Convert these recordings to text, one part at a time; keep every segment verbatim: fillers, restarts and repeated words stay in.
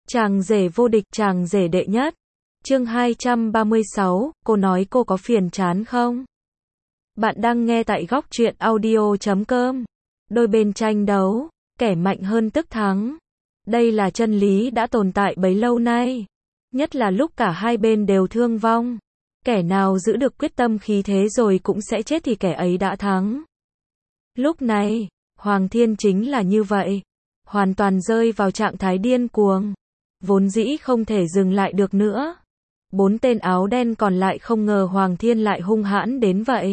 Chàng rể vô địch, chàng rể đệ nhất. Chương hai trăm ba mươi sáu, cô nói cô có phiền chán không? Bạn đang nghe tại góc truyện audio chấm com. Đôi bên tranh đấu, kẻ mạnh hơn tức thắng. Đây là chân lý đã tồn tại bấy lâu nay. Nhất là lúc cả hai bên đều thương vong. Kẻ nào giữ được quyết tâm khí thế rồi cũng sẽ chết thì kẻ ấy đã thắng. Lúc này, Hoàng Thiên chính là như vậy. Hoàn toàn rơi vào trạng thái điên cuồng. Vốn dĩ không thể dừng lại được nữa. Bốn tên áo đen còn lại không ngờ Hoàng Thiên lại hung hãn đến vậy.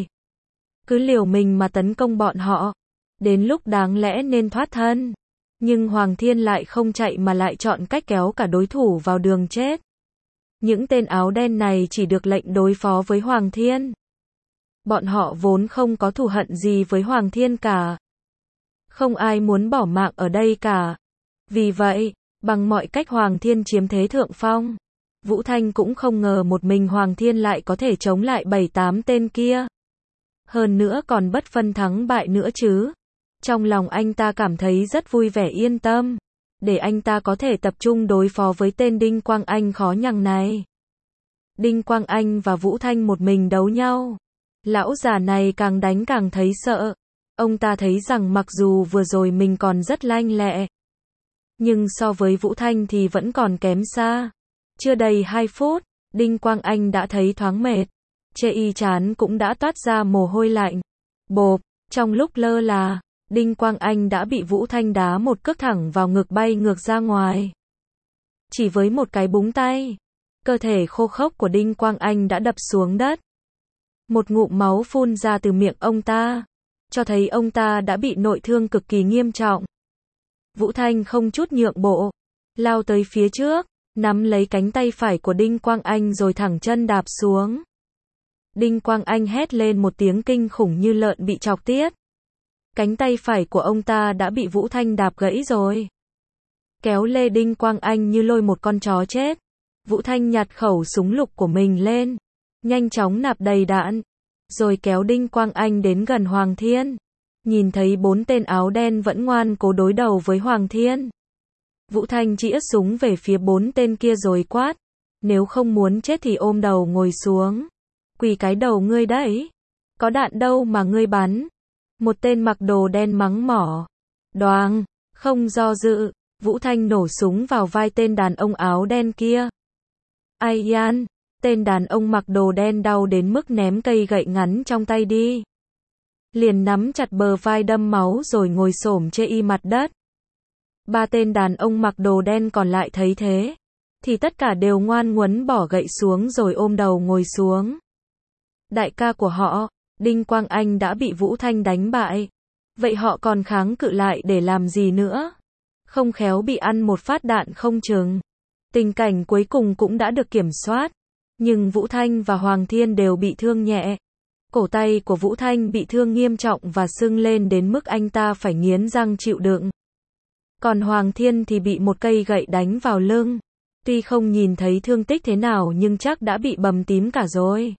Cứ liều mình mà tấn công bọn họ. Đến lúc đáng lẽ nên thoát thân. Nhưng Hoàng Thiên lại không chạy mà lại chọn cách kéo cả đối thủ vào đường chết. Những tên áo đen này chỉ được lệnh đối phó với Hoàng Thiên. Bọn họ vốn không có thù hận gì với Hoàng Thiên cả. Không ai muốn bỏ mạng ở đây cả. Vì vậy, bằng mọi cách Hoàng Thiên chiếm thế thượng phong. Vũ Thanh cũng không ngờ một mình Hoàng Thiên lại có thể chống lại bảy tám tên kia. Hơn nữa còn bất phân thắng bại nữa chứ. Trong lòng anh ta cảm thấy rất vui vẻ yên tâm. Để anh ta có thể tập trung đối phó với tên Đinh Quang Anh khó nhằn này. Đinh Quang Anh và Vũ Thanh một mình đấu nhau. Lão già này càng đánh càng thấy sợ. Ông ta thấy rằng mặc dù vừa rồi mình còn rất lanh lẹ. Nhưng so với Vũ Thanh thì vẫn còn kém xa. Chưa đầy hai phút, Đinh Quang Anh đã thấy thoáng mệt. Chê y chán cũng đã toát ra mồ hôi lạnh. Bộp, trong lúc lơ là, Đinh Quang Anh đã bị Vũ Thanh đá một cước thẳng vào ngực bay ngược ra ngoài. Chỉ với một cái búng tay, cơ thể khô khốc của Đinh Quang Anh đã đập xuống đất. Một ngụm máu phun ra từ miệng ông ta, cho thấy ông ta đã bị nội thương cực kỳ nghiêm trọng. Vũ Thanh không chút nhượng bộ, lao tới phía trước, nắm lấy cánh tay phải của Đinh Quang Anh rồi thẳng chân đạp xuống. Đinh Quang Anh hét lên một tiếng kinh khủng như lợn bị chọc tiết. Cánh tay phải của ông ta đã bị Vũ Thanh đạp gãy rồi. Kéo lê Đinh Quang Anh như lôi một con chó chết. Vũ Thanh nhặt khẩu súng lục của mình lên, nhanh chóng nạp đầy đạn, rồi kéo Đinh Quang Anh đến gần Hoàng Thiên. Nhìn thấy bốn tên áo đen vẫn ngoan cố đối đầu với Hoàng Thiên. Vũ Thanh chĩa súng về phía bốn tên kia rồi quát. Nếu không muốn chết thì ôm đầu ngồi xuống. Quỳ cái đầu ngươi đấy. Có đạn đâu mà ngươi bắn. Một tên mặc đồ đen mắng mỏ. Đoàng, không do dự, Vũ Thanh nổ súng vào vai tên đàn ông áo đen kia. Ai yan, tên đàn ông mặc đồ đen đau đến mức ném cây gậy ngắn trong tay đi. Liền nắm chặt bờ vai đâm máu rồi ngồi xổm chê y mặt đất. Ba tên đàn ông mặc đồ đen còn lại thấy thế, thì tất cả đều ngoan ngoãn bỏ gậy xuống rồi ôm đầu ngồi xuống. Đại ca của họ, Đinh Quang Anh đã bị Vũ Thanh đánh bại. Vậy họ còn kháng cự lại để làm gì nữa? Không khéo bị ăn một phát đạn không chừng. Tình cảnh cuối cùng cũng đã được kiểm soát. Nhưng Vũ Thanh và Hoàng Thiên đều bị thương nhẹ. Cổ tay của Vũ Thanh bị thương nghiêm trọng và sưng lên đến mức anh ta phải nghiến răng chịu đựng. Còn Hoàng Thiên thì bị một cây gậy đánh vào lưng. Tuy không nhìn thấy thương tích thế nào nhưng chắc đã bị bầm tím cả rồi.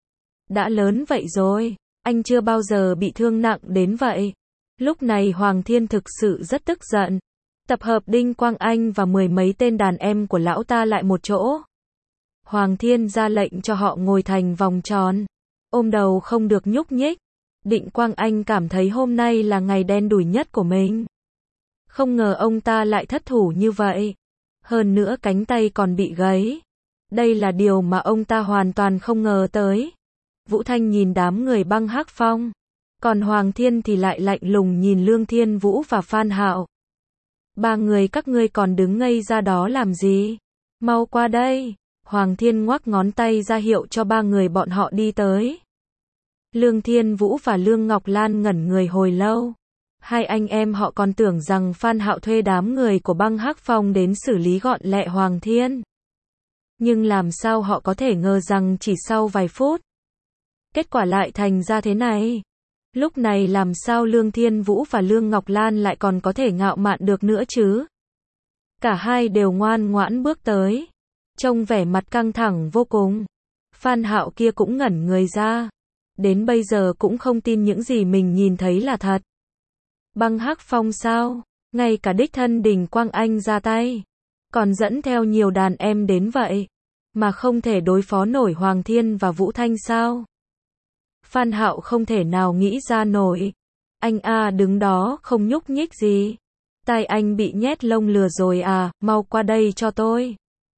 Đã lớn vậy rồi, anh chưa bao giờ bị thương nặng đến vậy. Lúc này Hoàng Thiên thực sự rất tức giận. Tập hợp Đinh Quang Anh và mười mấy tên đàn em của lão ta lại một chỗ. Hoàng Thiên ra lệnh cho họ ngồi thành vòng tròn. Ôm đầu không được nhúc nhích. Đinh Quang Anh cảm thấy hôm nay là ngày đen đủi nhất của mình. Không ngờ ông ta lại thất thủ như vậy. Hơn nữa cánh tay còn bị gãy. Đây là điều mà ông ta hoàn toàn không ngờ tới. Vũ Thanh nhìn đám người băng hắc phong. Còn Hoàng Thiên thì lại lạnh lùng nhìn Lương Thiên Vũ và Phan Hạo. Ba người các ngươi còn đứng ngây ra đó làm gì? Mau qua đây. Hoàng Thiên ngoắc ngón tay ra hiệu cho ba người bọn họ đi tới. Lương Thiên Vũ và Lương Ngọc Lan ngẩn người hồi lâu. Hai anh em họ còn tưởng rằng Phan Hạo thuê đám người của băng hắc phong đến xử lý gọn lẹ Hoàng Thiên. Nhưng làm sao họ có thể ngờ rằng chỉ sau vài phút, kết quả lại thành ra thế này. Lúc này làm sao Lương Thiên Vũ và Lương Ngọc Lan lại còn có thể ngạo mạn được nữa chứ? Cả hai đều ngoan ngoãn bước tới. Trông vẻ mặt căng thẳng vô cùng. Phan Hạo kia cũng ngẩn người ra. Đến bây giờ cũng không tin những gì mình nhìn thấy là thật. Băng hắc phong sao? Ngay cả đích thân Đinh Quang Anh ra tay. Còn dẫn theo nhiều đàn em đến vậy, mà không thể đối phó nổi Hoàng Thiên và Vũ Thanh sao? Phan Hạo không thể nào nghĩ ra nổi. Anh a đứng đó không nhúc nhích gì. Tai anh bị nhét lông lừa rồi à, mau qua đây cho tôi.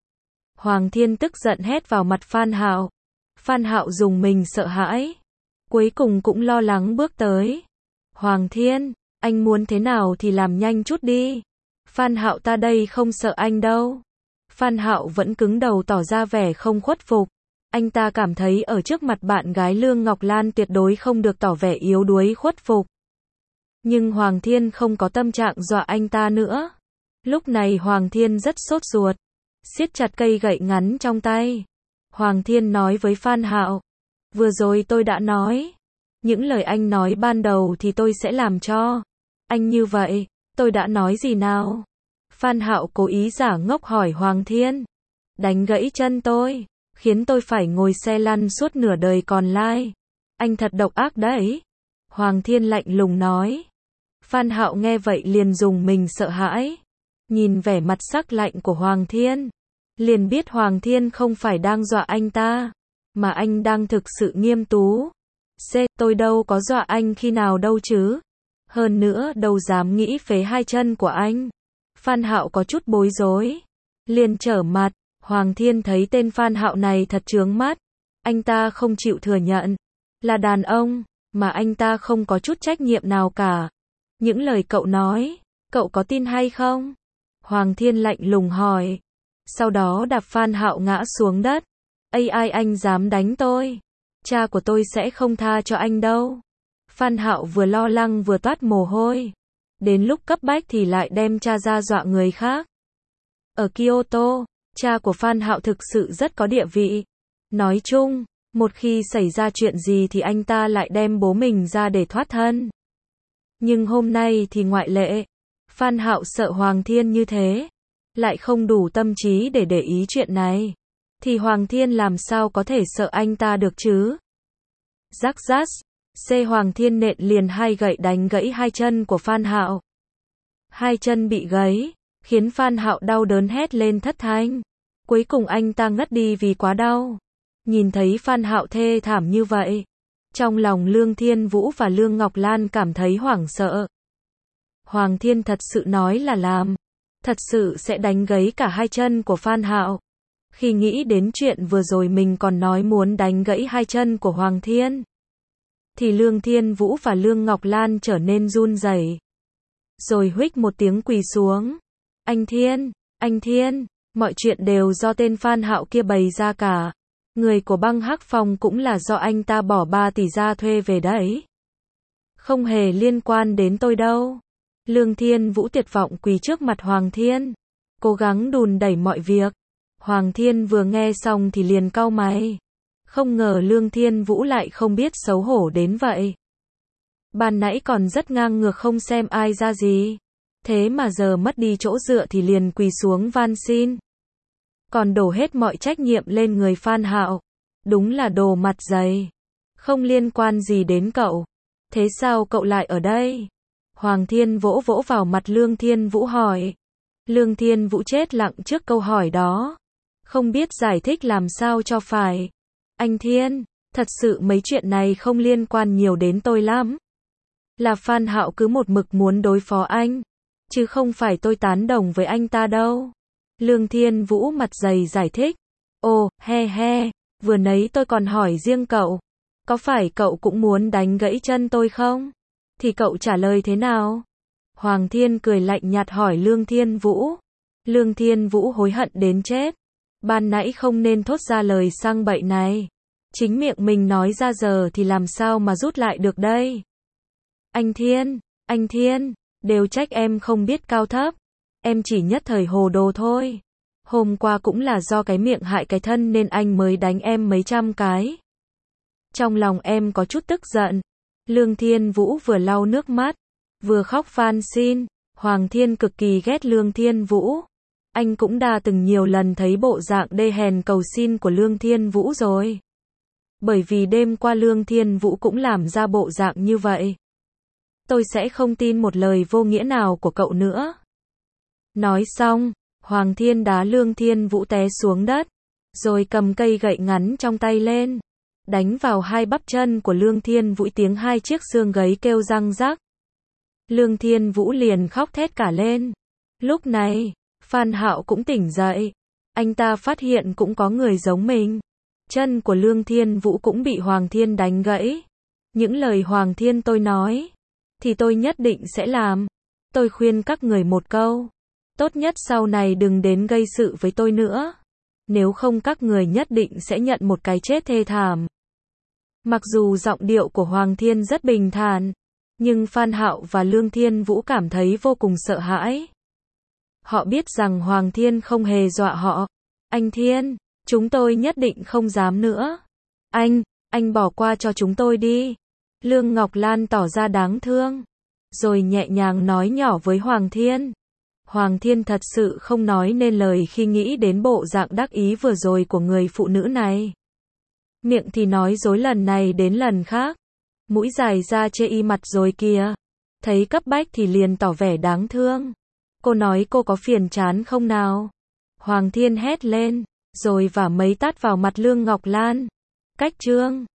Hoàng Thiên tức giận hét vào mặt Phan Hạo. Phan Hạo dùng mình sợ hãi. Cuối cùng cũng lo lắng bước tới. Hoàng Thiên, anh muốn thế nào thì làm nhanh chút đi. Phan Hạo ta đây không sợ anh đâu. Phan Hạo vẫn cứng đầu tỏ ra vẻ không khuất phục. Anh ta cảm thấy ở trước mặt bạn gái Lương Ngọc Lan tuyệt đối không được tỏ vẻ yếu đuối khuất phục. Nhưng Hoàng Thiên không có tâm trạng dọa anh ta nữa. Lúc này Hoàng Thiên rất sốt ruột, siết chặt cây gậy ngắn trong tay. Hoàng Thiên nói với Phan Hạo, vừa rồi tôi đã nói, những lời anh nói ban đầu thì tôi sẽ làm cho anh như vậy. Tôi đã nói gì nào? Phan Hạo cố ý giả ngốc hỏi Hoàng Thiên. Đánh gãy chân tôi, khiến tôi phải ngồi xe lăn suốt nửa đời còn lại. Anh thật độc ác đấy. Hoàng Thiên lạnh lùng nói. Phan Hạo nghe vậy liền dùng mình sợ hãi. Nhìn vẻ mặt sắc lạnh của Hoàng Thiên, liền biết Hoàng Thiên không phải đang dọa anh ta, mà anh đang thực sự nghiêm tú. C, tôi đâu có dọa anh khi nào đâu chứ. Hơn nữa đâu dám nghĩ phế hai chân của anh. Phan Hạo có chút bối rối, liền trở mặt. Hoàng Thiên thấy tên Phan Hạo này thật chướng mắt. Anh ta không chịu thừa nhận là đàn ông, mà anh ta không có chút trách nhiệm nào cả. Những lời cậu nói, cậu có tin hay không? Hoàng Thiên lạnh lùng hỏi. Sau đó đạp Phan Hạo ngã xuống đất. Ây ai anh dám đánh tôi? Cha của tôi sẽ không tha cho anh đâu. Phan Hạo vừa lo lắng vừa toát mồ hôi. Đến lúc cấp bách thì lại đem cha ra dọa người khác. Ở Kyoto, cha của Phan Hạo thực sự rất có địa vị. Nói chung, một khi xảy ra chuyện gì thì anh ta lại đem bố mình ra để thoát thân. Nhưng hôm nay thì ngoại lệ. Phan Hạo sợ Hoàng Thiên như thế, lại không đủ tâm trí để để ý chuyện này, thì Hoàng Thiên làm sao có thể sợ anh ta được chứ? Rắc rắc, C Hoàng Thiên nện liền hai gậy đánh gãy hai chân của Phan Hạo. Hai chân bị gãy, khiến Phan Hạo đau đớn hét lên thất thanh. Cuối cùng anh ta ngất đi vì quá đau. Nhìn thấy Phan Hạo thê thảm như vậy, trong lòng Lương Thiên Vũ và Lương Ngọc Lan cảm thấy hoảng sợ. Hoàng Thiên thật sự nói là làm, thật sự sẽ đánh gãy cả hai chân của Phan Hạo. Khi nghĩ đến chuyện vừa rồi mình còn nói muốn đánh gãy hai chân của Hoàng Thiên, thì Lương Thiên Vũ và Lương Ngọc Lan trở nên run rẩy, rồi huých một tiếng quỳ xuống. Anh Thiên, anh Thiên, mọi chuyện đều do tên Phan Hạo kia bày ra cả. Người của băng hắc phòng cũng là do anh ta bỏ ba tỷ ra thuê về đấy. Không hề liên quan đến tôi đâu. Lương Thiên Vũ tuyệt vọng quỳ trước mặt Hoàng Thiên, cố gắng đùn đẩy mọi việc. Hoàng Thiên vừa nghe xong thì liền cau mày. Không ngờ Lương Thiên Vũ lại không biết xấu hổ đến vậy. Ban nãy còn rất ngang ngược không xem ai ra gì. Thế mà giờ mất đi chỗ dựa thì liền quỳ xuống van xin. Còn đổ hết mọi trách nhiệm lên người Phan Hạo. Đúng là đồ mặt dày. Không liên quan gì đến cậu. Thế sao cậu lại ở đây? Hoàng Thiên vỗ vỗ vào mặt Lương Thiên Vũ hỏi. Lương Thiên Vũ chết lặng trước câu hỏi đó. Không biết giải thích làm sao cho phải. Anh Thiên, thật sự mấy chuyện này không liên quan nhiều đến tôi lắm. Là Phan Hạo cứ một mực muốn đối phó anh, chứ không phải tôi tán đồng với anh ta đâu. Lương Thiên Vũ mặt dày giải thích. Ồ, he he, vừa nãy tôi còn hỏi riêng cậu. Có phải cậu cũng muốn đánh gãy chân tôi không? Thì cậu trả lời thế nào? Hoàng Thiên cười lạnh nhạt hỏi Lương Thiên Vũ. Lương Thiên Vũ hối hận đến chết. Ban nãy không nên thốt ra lời sang bậy này. Chính miệng mình nói ra giờ thì làm sao mà rút lại được đây? Anh Thiên, anh Thiên, đều trách em không biết cao thấp. Em chỉ nhất thời hồ đồ thôi. Hôm qua cũng là do cái miệng hại cái thân nên anh mới đánh em mấy trăm cái. Trong lòng em có chút tức giận. Lương Thiên Vũ vừa lau nước mắt, vừa khóc van xin. Hoàng Thiên cực kỳ ghét Lương Thiên Vũ. Anh cũng đã từng nhiều lần thấy bộ dạng đê hèn cầu xin của Lương Thiên Vũ rồi. Bởi vì đêm qua Lương Thiên Vũ cũng làm ra bộ dạng như vậy. Tôi sẽ không tin một lời vô nghĩa nào của cậu nữa. Nói xong, Hoàng Thiên đá Lương Thiên Vũ té xuống đất, rồi cầm cây gậy ngắn trong tay lên, đánh vào hai bắp chân của Lương Thiên Vũ, tiếng hai chiếc xương gáy kêu răng rắc. Lương Thiên Vũ liền khóc thét cả lên. Lúc này, Phan Hạo cũng tỉnh dậy. Anh ta phát hiện cũng có người giống mình. Chân của Lương Thiên Vũ cũng bị Hoàng Thiên đánh gãy. Những lời Hoàng Thiên tôi nói, thì tôi nhất định sẽ làm. Tôi khuyên các người một câu. Tốt nhất sau này đừng đến gây sự với tôi nữa. Nếu không các người nhất định sẽ nhận một cái chết thê thảm. Mặc dù giọng điệu của Hoàng Thiên rất bình thản, nhưng Phan Hạo và Lương Thiên Vũ cảm thấy vô cùng sợ hãi. Họ biết rằng Hoàng Thiên không hề dọa họ. Anh Thiên, chúng tôi nhất định không dám nữa. Anh, anh bỏ qua cho chúng tôi đi. Lương Ngọc Lan tỏ ra đáng thương, rồi nhẹ nhàng nói nhỏ với Hoàng Thiên. Hoàng Thiên thật sự không nói nên lời khi nghĩ đến bộ dạng đắc ý vừa rồi của người phụ nữ này. Miệng thì nói dối lần này đến lần khác. Mũi dài ra chê y mặt rồi kìa. Thấy cấp bách thì liền tỏ vẻ đáng thương. Cô nói cô có phiền chán không nào? Hoàng Thiên hét lên, rồi vả mấy tát vào mặt Lương Ngọc Lan. Cách trương.